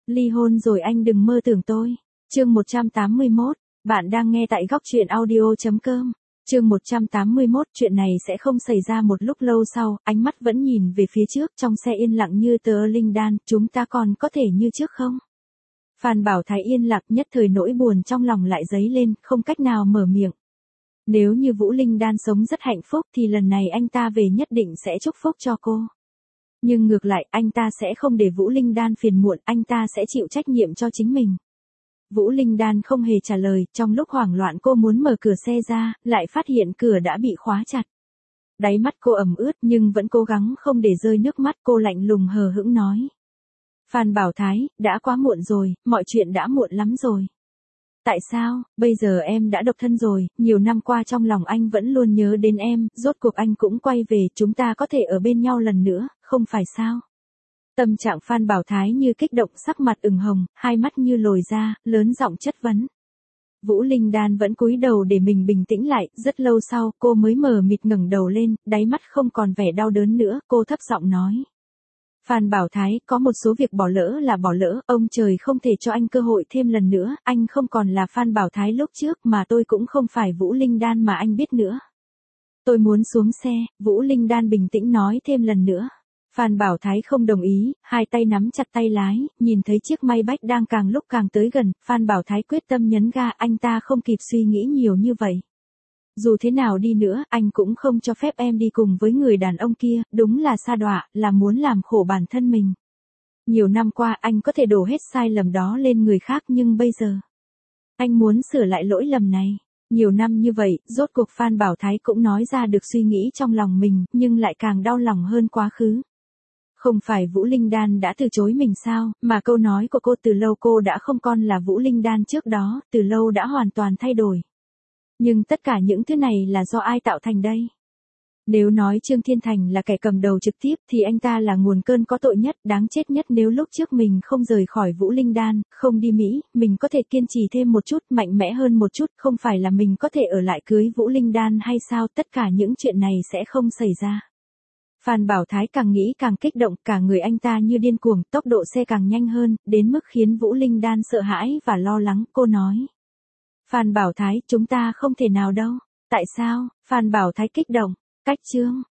Ly hôn rồi anh đừng mơ tưởng tôi. Chương 181, bạn đang nghe tại góc truyện audio.com. Chương 181, chuyện này sẽ không xảy ra một lúc lâu sau, ánh mắt vẫn nhìn về phía trước, trong xe yên lặng như tờ linh đan, chúng ta còn có thể như trước không? Phan Bảo Thái yên lặng, nhất thời nỗi buồn trong lòng lại dấy lên, không cách nào mở miệng. Nếu như Vũ Linh Đan sống rất hạnh phúc thì lần này anh ta về nhất định sẽ chúc phúc cho cô. Nhưng ngược lại, anh ta sẽ không để Vũ Linh Đan phiền muộn, anh ta sẽ chịu trách nhiệm cho chính mình. Vũ Linh Đan không hề trả lời, trong lúc hoảng loạn cô muốn mở cửa xe ra, lại phát hiện cửa đã bị khóa chặt. Đáy mắt cô ẩm ướt nhưng vẫn cố gắng không để rơi nước mắt, cô lạnh lùng hờ hững nói. Phan Bảo Thái, đã quá muộn rồi, mọi chuyện đã muộn lắm rồi. Tại sao, bây giờ em đã độc thân rồi, nhiều năm qua trong lòng anh vẫn luôn nhớ đến em, rốt cuộc anh cũng quay về, chúng ta có thể ở bên nhau lần nữa, không phải sao? Tâm trạng Phan Bảo Thái như kích động, sắc mặt ửng hồng, hai mắt như lồi ra, lớn giọng chất vấn. Vũ Linh Đan vẫn cúi đầu để mình bình tĩnh lại, rất lâu sau, cô mới mờ mịt ngẩng đầu lên, đáy mắt không còn vẻ đau đớn nữa, cô thấp giọng nói. Phan Bảo Thái, có một số việc bỏ lỡ là bỏ lỡ, ông trời không thể cho anh cơ hội thêm lần nữa, anh không còn là Phan Bảo Thái lúc trước mà tôi cũng không phải Vũ Linh Đan mà anh biết nữa. Tôi muốn xuống xe, Vũ Linh Đan bình tĩnh nói thêm lần nữa. Phan Bảo Thái không đồng ý, hai tay nắm chặt tay lái, nhìn thấy chiếc Maybach đang càng lúc càng tới gần, Phan Bảo Thái quyết tâm nhấn ga, anh ta không kịp suy nghĩ nhiều như vậy. Dù thế nào đi nữa, anh cũng không cho phép em đi cùng với người đàn ông kia, đúng là sa đọa, là muốn làm khổ bản thân mình. Nhiều năm qua anh có thể đổ hết sai lầm đó lên người khác nhưng bây giờ, anh muốn sửa lại lỗi lầm này. Nhiều năm như vậy, rốt cuộc Phan Bảo Thái cũng nói ra được suy nghĩ trong lòng mình, nhưng lại càng đau lòng hơn quá khứ. Không phải Vũ Linh Đan đã từ chối mình sao, mà câu nói của cô từ lâu cô đã không còn là Vũ Linh Đan trước đó, từ lâu đã hoàn toàn thay đổi. Nhưng tất cả những thứ này là do ai tạo thành đây? Nếu nói Trương Thiên Thành là kẻ cầm đầu trực tiếp thì anh ta là nguồn cơn có tội nhất, đáng chết nhất. Nếu lúc trước mình không rời khỏi Vũ Linh Đan, không đi Mỹ, mình có thể kiên trì thêm một chút, mạnh mẽ hơn một chút, không phải là mình có thể ở lại cưới Vũ Linh Đan hay sao, tất cả những chuyện này sẽ không xảy ra. Phan Bảo Thái càng nghĩ càng kích động, cả người anh ta như điên cuồng, tốc độ xe càng nhanh hơn, đến mức khiến Vũ Linh Đan sợ hãi và lo lắng, cô nói. Phan Bảo Thái, chúng ta không thể nào đâu. Tại sao? Phan Bảo Thái kích động. Cách chương